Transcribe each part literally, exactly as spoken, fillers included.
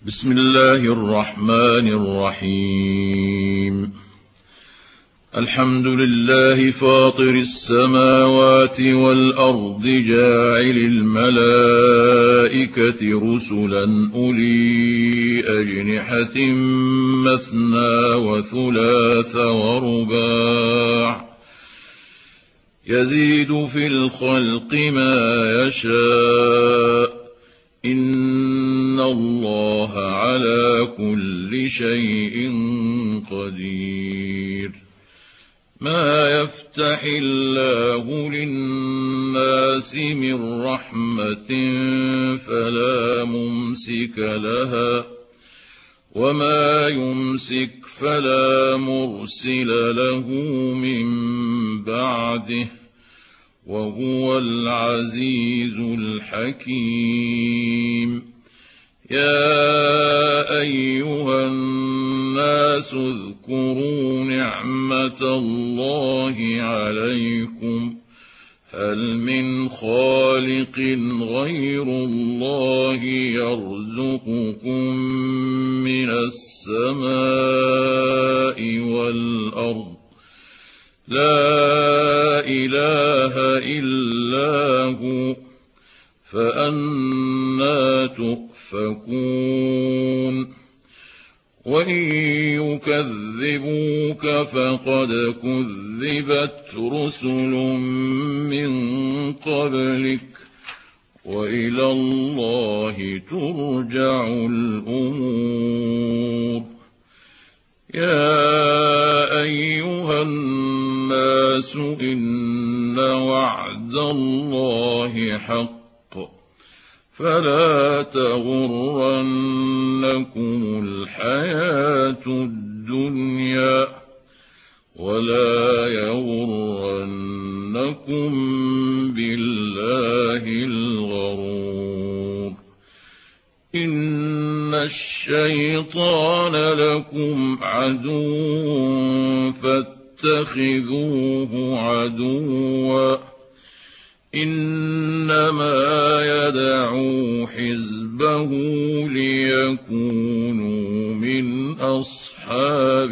بسم الله الرحمن الرحيم. الحمد لله فاطر السماوات والأرض جاعل الملائكة رسلا أولي أجنحة مثنى وثلاث ورباع يزيد في الخلق ما يشاء إن الله على كل شيء قدير. ما يفتح الله للناس من رحمة فلا ممسك لها وما يمسك فلا مرسل له من بعده وهو العزيز الحكيم. يا أيها الناس اذكروا نعمة الله عليكم هل من خالق غير الله يرزقكم من السماء والأرض لا إله إلا هو فأنى تؤفكون. وإن يكذبوك فقد كذبت رسل من قبلك وإلى الله ترجع الأمور. يا أيها الناس إن وعد الله حق فلا تغرنكم الحياة الدنيا ولا يغرنكم بالله الغرور. إن الشيطان لكم عدو فاتخذوه عدوا إنما يدعو حزبه ليكونوا من أصحاب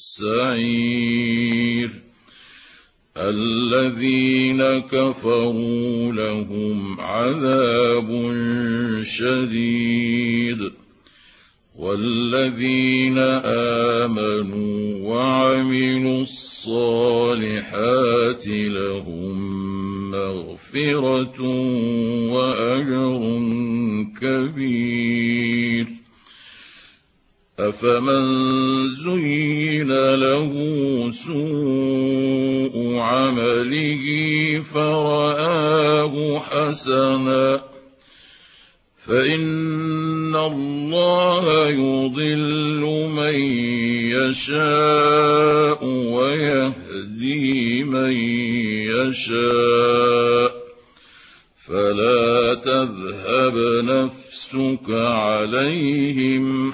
السعير. الذين كفروا لهم عذاب شديد والذين آمنوا وعملوا الصالحات لهم مغفرة وأجر كبير. أفمن زين له سوء عمله فرآه حسنا فإن الله يضل من يشاء ويهدي من يشاء فلا تذهب نفسك عليهم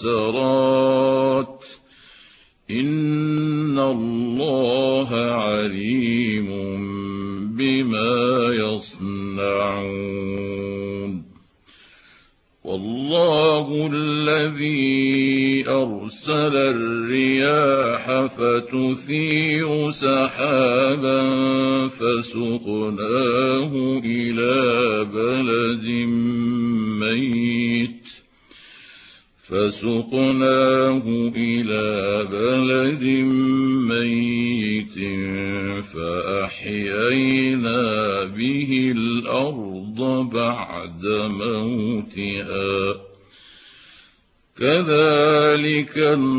حسرات إن الله عليم بما يصنعون. والله الذي أرسل الرياح فتثير سحابا فسقناه إلى بلد ميت فسقناه إلى بلد ميت فأحيينا به الأرض بعد موتها كذلك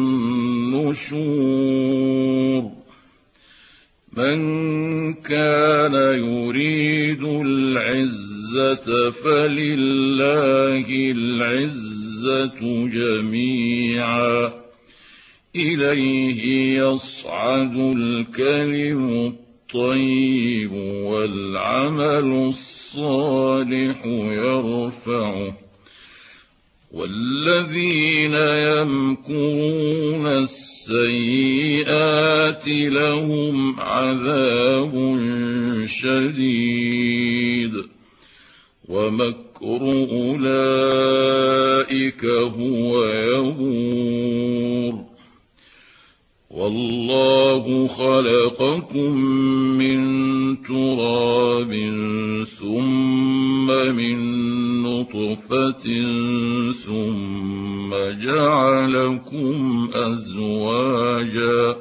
النشور. من كان يريد العزة فلله العزة جميعا إليه يصعد الكلم الطيب والعمل الصالح يرفعه والذين يمكرون السيئات لهم عذاب شديد ومكر مكر أولئك هو يبور والله خلقكم من تراب ثم من نطفة ثم جعلكم أزواجا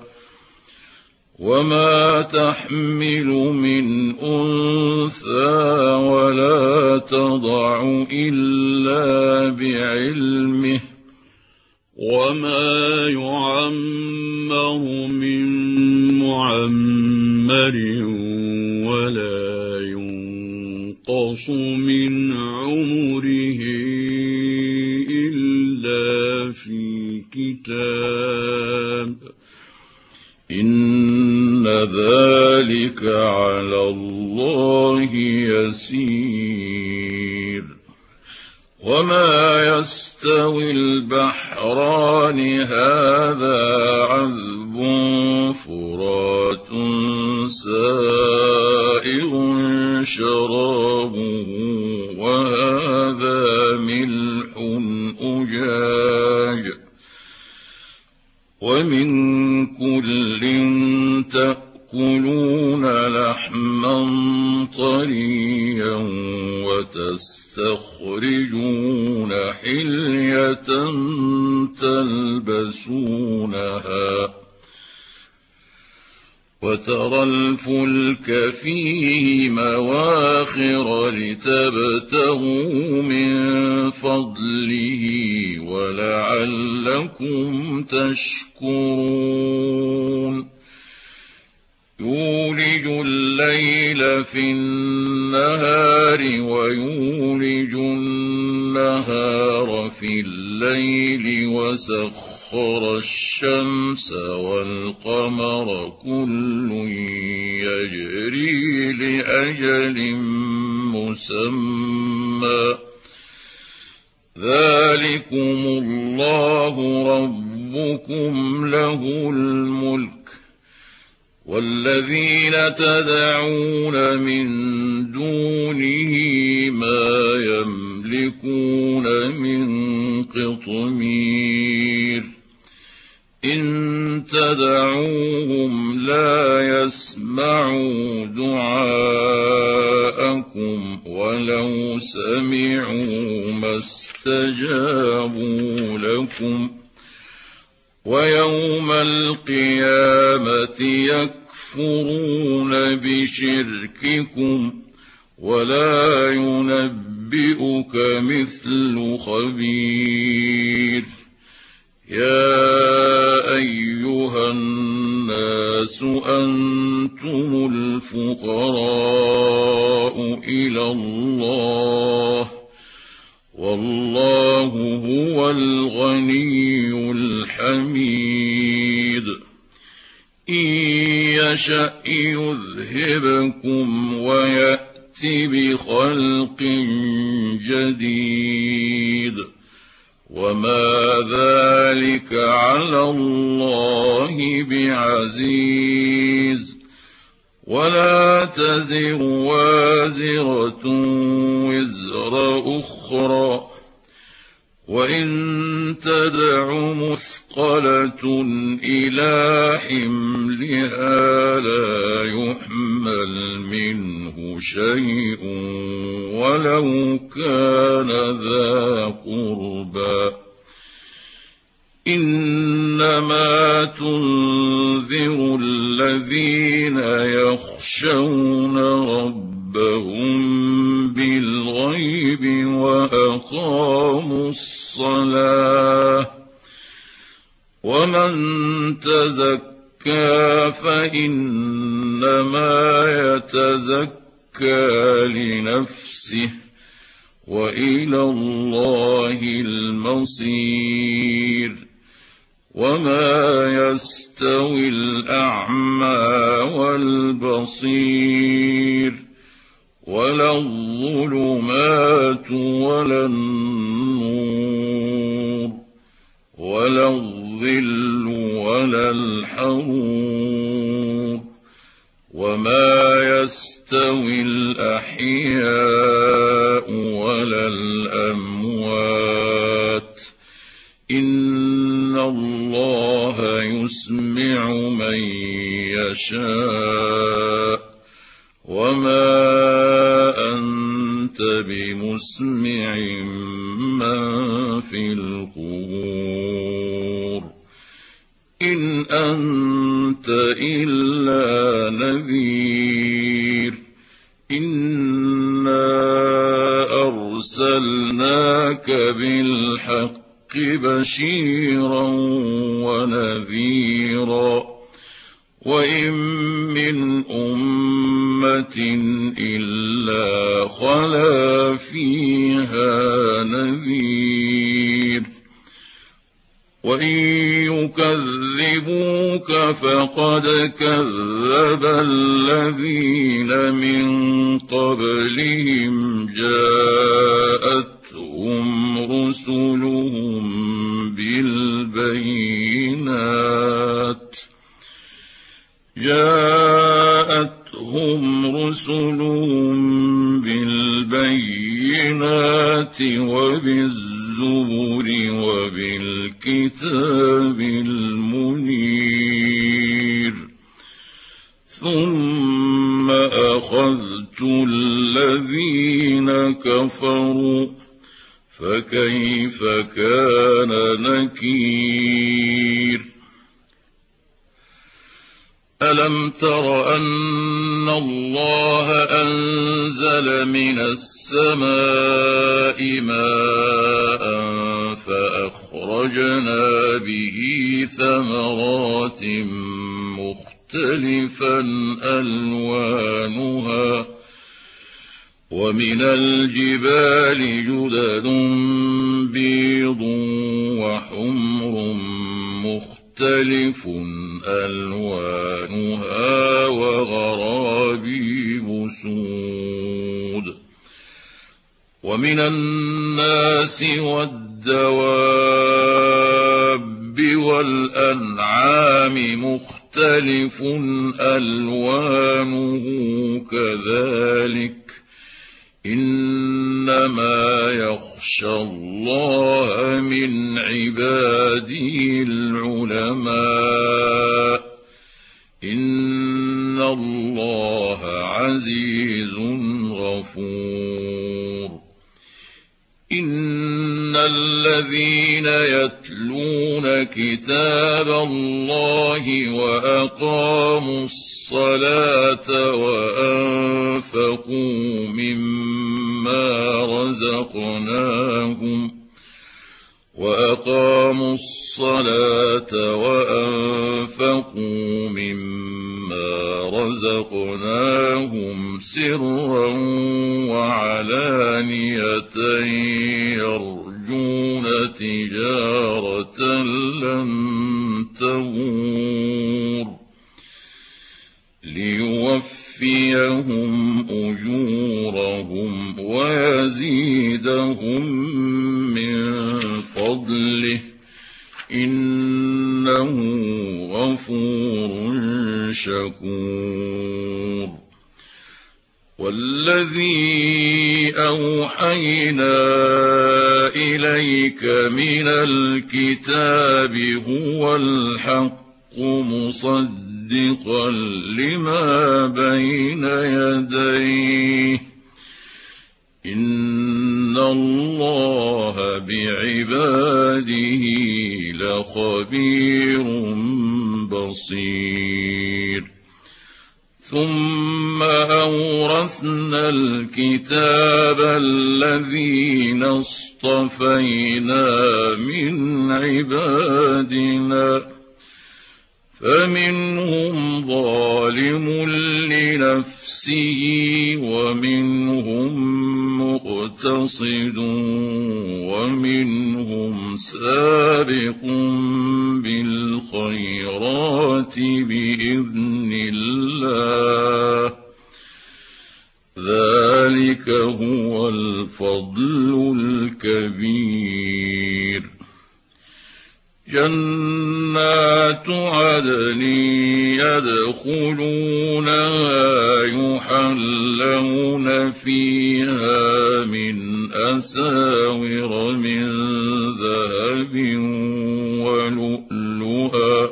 وما تحمل من أنثى ولا تضع إلا بعلمه وما يعمر من معمر ولا ينقص من عمره إلا في كتاب إن ذلك على الله يسير وما يستوي البحران هذا عذب فرات سائغ شرابه وهذا ملح أجاج ومن كل تأكلون لحما طريا وتستخرجون حلية تلبسونها وترى الفلك فيه مواخر لتبتغوا من فضله ولعلكم تشكرون يولج الليل في النهار ويولج النهار في الليل وسخر الشمس والقمر كل يجري لأجل مسمى ذلكم الله ربكم له الملك والذين تدعون من دونه ما يملكون من قطمير إن تدعوهم لا يسمعوا دعاءكم ولو سمعوا ما استجابوا لكم ويوم القيامة يكفرون بشرككم ولا ينبئك مثل خبير يا أيها الناس أنتم الفقراء إلى الله والله هو الغني الحميد إن يشأ يذهبكم ويأت بخلق جديد وما ذلك على الله بعزيز ولا تزر وازرة وزر أخرى وإن تدع مثقلة إلى حملها لا يحمل منه شيء ولو كان ذا قربى إنما تنذر الذين يخشون ربهم بالغيب وأقاموا الصلاة ومن تزكى فإنما يتزكى لنفسه وإلى الله المصير وما يستوي الأعمى والبصير ولا الظلمات ولا النور ولا الظل ولا الحرور وما يستوي الأحياء ولا الأموات إن الله يسمع من يشاء وما أنت بمسمع من في القبور إن أنت إلا نذير إنا أرسلناك بالحق بشيرا ونذيرا وإن من أمة إلا خلا فيها نذير وإن يكذبوك فقد كذب الذين من قبلهم جاءتهم رسلهم بالبينات جاءتهم رسلهم بالبينات وبالزبر وبالكتاب المنير ثم أخذت الذين كفروا فكيف كان نكير ألم تر أن الله أنزل من السماء ماء فأخرجنا به ثمرات مختلفا ألوانها ومن الجبال جدد بيض وحمر مختلف ألوانها وغرابيب سود ومن الناس والدواب والأنعام مختلف ألوانه كذلك إنما يخشى الله من عباده العلماء إن الله عزيز غفور إن الذين يتلون كتاب الله وأقاموا الصلاة وأنفقوا مما رزقناهم وأقاموا الصلاة وأنفقوا مما رزقناهم سرا وعلانية يرجون تجارة لن تبور ليوفيهم أجورهم ويزيدهم من فضله إنه غفور شكور والذي أوحينا إليك من الكتاب هو الحق مصدقا لما بين يديه إن الله بعباده لخبير بصير ثم أورثنا الكتاب الذين اصطفينا من عبادنا فمنهم ظالم لنفسه ومنهم مقتصد ومنهم سابق بالخيرات بإذن الله ذلك هو الفضل الكبير جنات عدن يدخلونها يحلون فيها من أساور من ذهب ولؤلؤا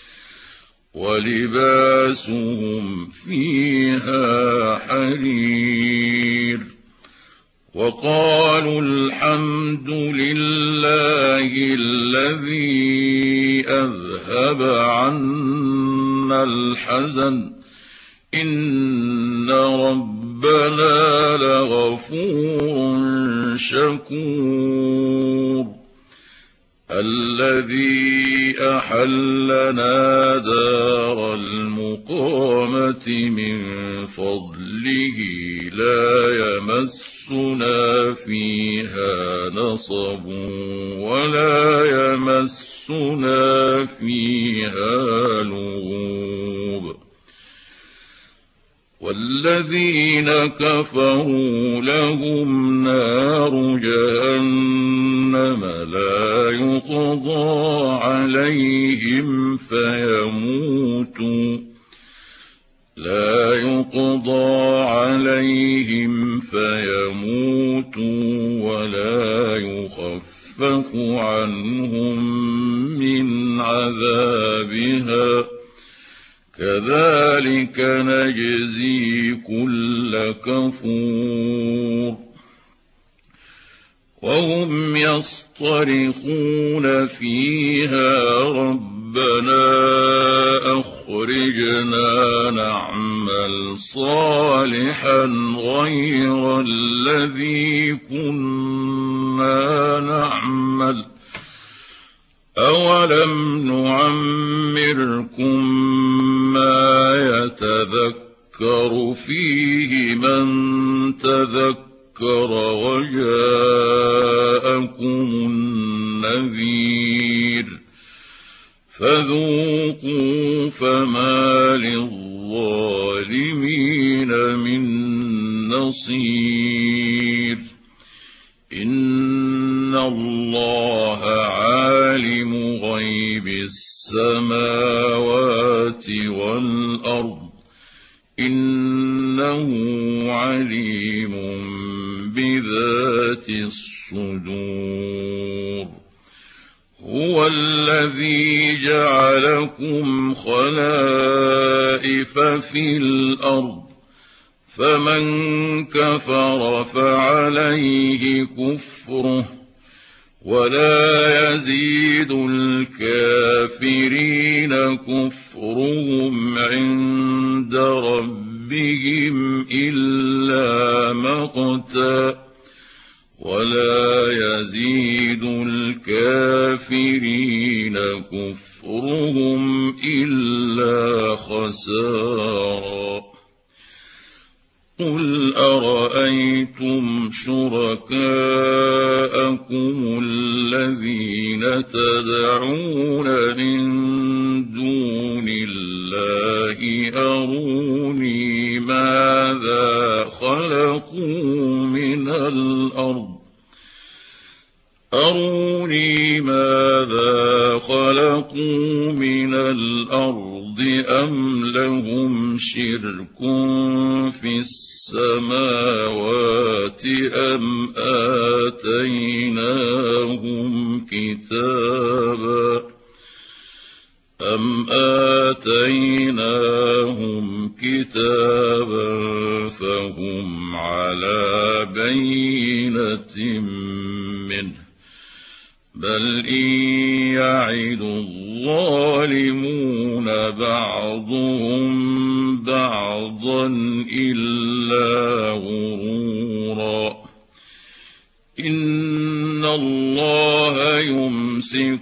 ولباسهم فيها حرير وقالوا الحمد لله الذي أذهب عنا الحزن إن ربنا لغفور شكور الذي أحلنا دار المقامة من فضله لا يمسنا فيها نصب ولا يمسنا فيها لغوب والذين كفروا لهم نار جهنم لا يقضى عليهم فيموتوا لا يقضى عليهم فيموتوا ولا يخفف عنهم من عذابها كذلك نجزي كل كفور وهم يصطرخون فيها ربنا أخرجنا نعمل صالحا غير الذي كنا نعمل أولم نعمركم ما يتذكر فيه من تذكر وجاءكم النذير فذوقوا فما للظالمين من نصير إن الله عالم غيب السماوات والأرض إنه عليم بذات الصدور هو الذي جعلكم خلائف في الأرض فمن كفر فعليه كفره ولا يزيد الكافرين كفرهم عند ربهم إلا مقتا ولا يزيد الكافرين كفرهم إلا خسارا قل أرأيتم شركاءكم الذين تدعون من دون الله أروني ماذا خلقوا من الأرض أروني ماذا خلقوا من الأرض أم لهم شرك في السماوات أم آتيناهم كتابا أم آتيناهم كتابا فهم على بينة منه بل إن يعد الظالمون بعضهم بعضا إلا غرورا إن الله يمسك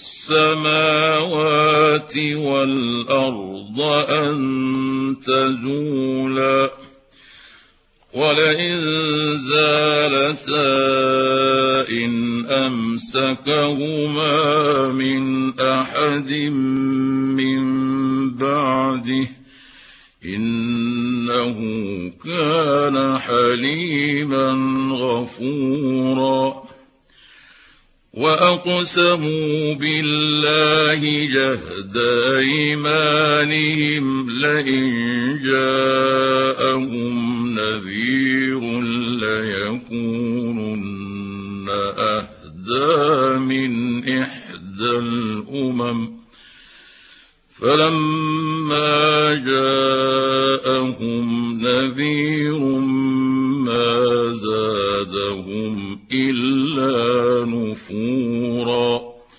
السماوات والأرض أن تزولا ولئن زالتا إن أمسكهما من أحد من بعده إنه كان حليما غفورا وأقسموا بالله جهد أيمانهم لئن جاءهم نذير ليكونن أهدى من إحدى الأمم فلما جاءهم نذير ما زادهم إلا نفورا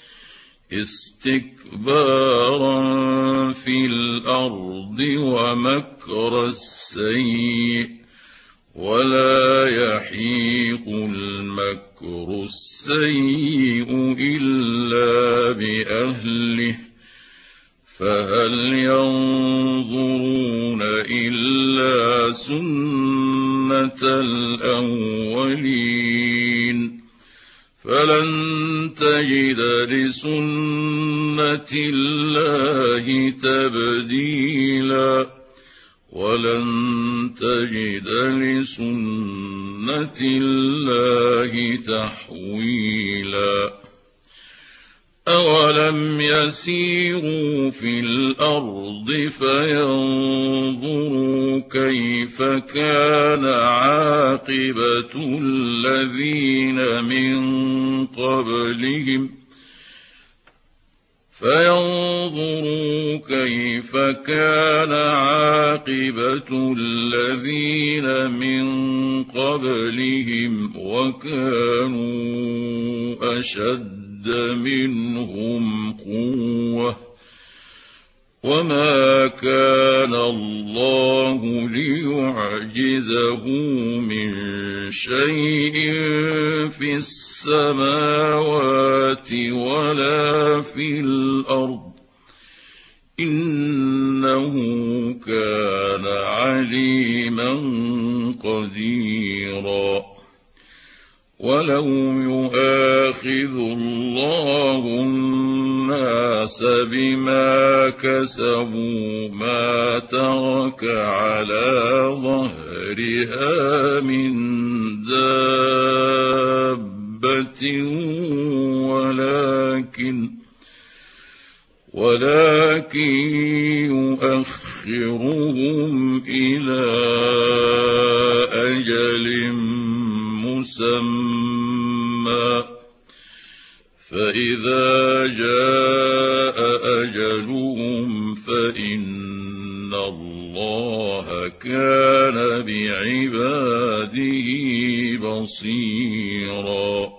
استكبارا في الأرض ومكر السيء ولا يحيق المكر السيء إلا بأهله فهل ينظرون إلا سنة الأولين فلن تجد لسنة الله تبديلا ولن تجد لسنة الله تحويلا أولم يسيروا في الأرض فينظروا كيف كان عاقبة الذين من قبلهم فينظروا كيف كان عاقبة الذين من قبلهم وكانوا أشد منهم قوة وما كان الله ليعجزه من شيء في السماوات ولا في الأرض إنه كان عليما قديرا ولو يؤاخذ الله الناس بما كسبوا ما ترك على ظهرها من دابة ولكن ولكن يؤخرهم إلى أجل مسمى فإذا جاء أجلهم فإن الله كان بعباده بصيرا